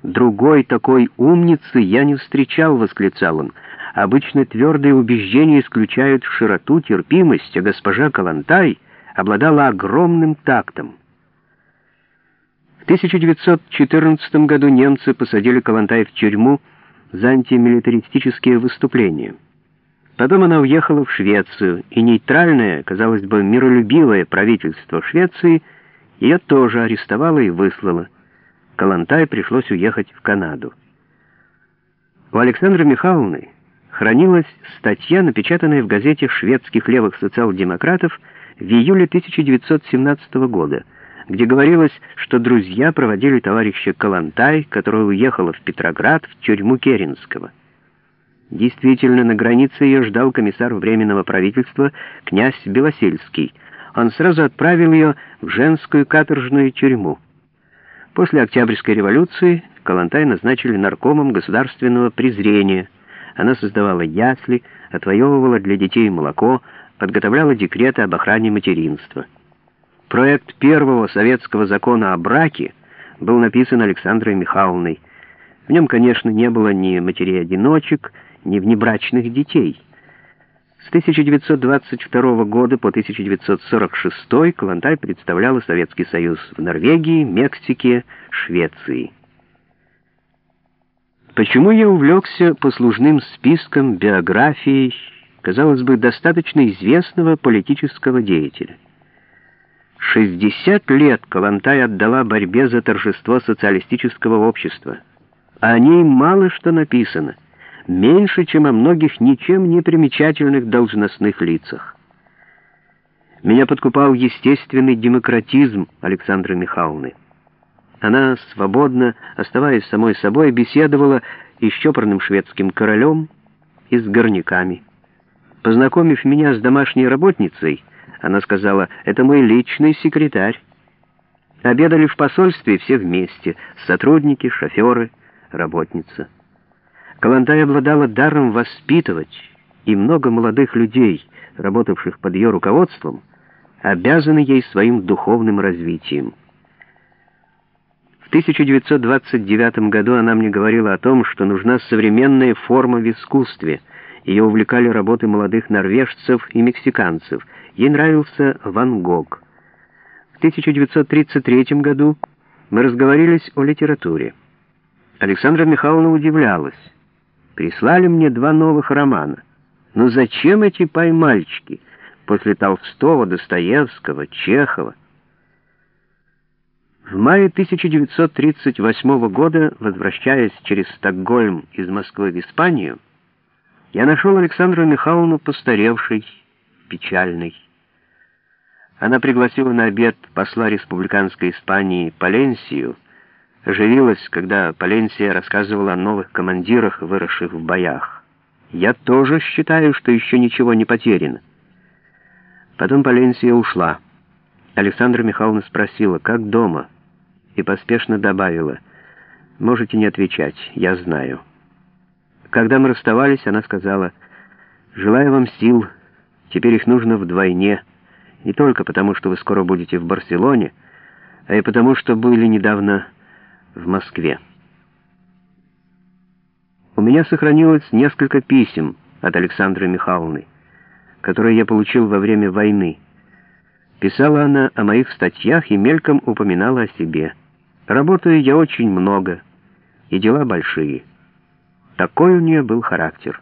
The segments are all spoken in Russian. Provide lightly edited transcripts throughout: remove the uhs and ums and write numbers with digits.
«Другой такой умницы я не встречал», — восклицал он. «Обычно твердые убеждения исключают широту, терпимость, а госпожа Калантай обладала огромным тактом». В 1914 году немцы посадили Калантай в тюрьму за антимилитаристические выступления. Потом она уехала в Швецию, и нейтральное, казалось бы, миролюбивое правительство Швеции ее тоже арестовало и выслало. Калантай пришлось уехать в Канаду. У Александры Михайловны хранилась статья, напечатанная в газете шведских левых социал-демократов в июле 1917 года, где говорилось, что друзья проводили товарища Калантай, которая уехала в Петроград, в тюрьму Керенского. Действительно, на границе ее ждал комиссар Временного правительства князь Белосельский. Он сразу отправил ее в женскую каторжную тюрьму. После Октябрьской революции Калантай назначили наркомом государственного презрения. Она создавала ясли, отвоевывала для детей молоко, подготовляла декреты об охране материнства. Проект первого советского закона о браке был написан Александрой Михайловной. В нем, конечно, не было ни матерей-одиночек, ни внебрачных детей. С 1922 года по 1946 Калантай представляла Советский Союз в Норвегии, Мексике, Швеции. Почему я увлекся послужным списком, биографией, казалось бы, достаточно известного политического деятеля? 60 лет Калантай отдала борьбе за торжество социалистического общества. О ней мало что написано, меньше, чем о многих ничем не примечательных должностных лицах. Меня подкупал естественный демократизм Александры Михайловны. Она свободно, оставаясь самой собой, беседовала и с чопорным шведским королем, и с горняками. Познакомив меня с домашней работницей, она сказала: «Это мой личный секретарь». Обедали в посольстве все вместе: сотрудники, шоферы, работница. Калантай обладала даром воспитывать, и много молодых людей, работавших под ее руководством, обязаны ей своим духовным развитием. В 1929 году она мне говорила о том, что нужна современная форма в искусстве. Ее увлекали работы молодых норвежцев и мексиканцев. Ей нравился Ван Гог. В 1933 году мы разговорились о литературе. Александра Михайловна удивлялась. «Прислали мне 2 новых романа. Но зачем эти поймальчики после Толстого, Достоевского, Чехова?» В мае 1938 года, возвращаясь через Стокгольм из Москвы в Испанию, я нашел Александру Михайловну постаревшей, печальной. Она пригласила на обед посла республиканской Испании Паленсию, оживилась, когда Паленсия рассказывала о новых командирах, выросших в боях. «Я тоже считаю, что еще ничего не потеряно». Потом Паленсия ушла. Александра Михайловна спросила: «Как дома?» и поспешно добавила: «Можете не отвечать, я знаю». Когда мы расставались, она сказала: «Желаю вам сил, теперь их нужно вдвойне, не только потому, что вы скоро будете в Барселоне, а и потому, что были недавно в Москве». У меня сохранилось несколько писем от Александры Михайловны, которые я получил во время войны. Писала она о моих статьях и мельком упоминала о себе. Работаю я очень много, и дела большие. Такой у нее был характер.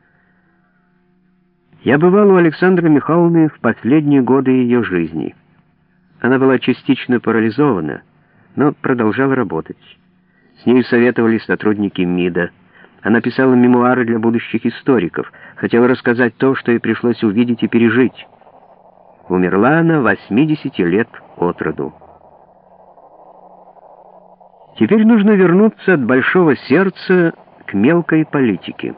Я бывал у Александры Михайловны в последние годы ее жизни. Она была частично парализована, но продолжала работать. С ней советовались сотрудники МИДа. Она писала мемуары для будущих историков, хотела рассказать то, что ей пришлось увидеть и пережить. Умерла она 80 лет от роду. Теперь нужно вернуться от большого сердца к мелкой политике.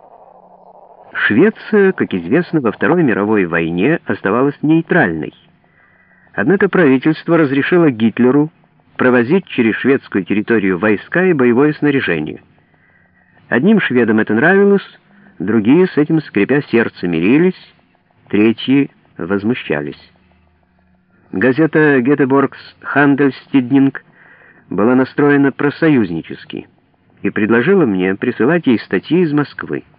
Швеция, как известно, во Второй мировой войне оставалась нейтральной. Однако правительство разрешило Гитлеру провозить через шведскую территорию войска и боевое снаряжение. Одним шведам это нравилось, другие с этим, скрипя сердце, мирились, третьи возмущались. Газета «Гетеборгс Хандельстиднинг» была настроена просоюзнически и предложила мне присылать ей статьи из Москвы.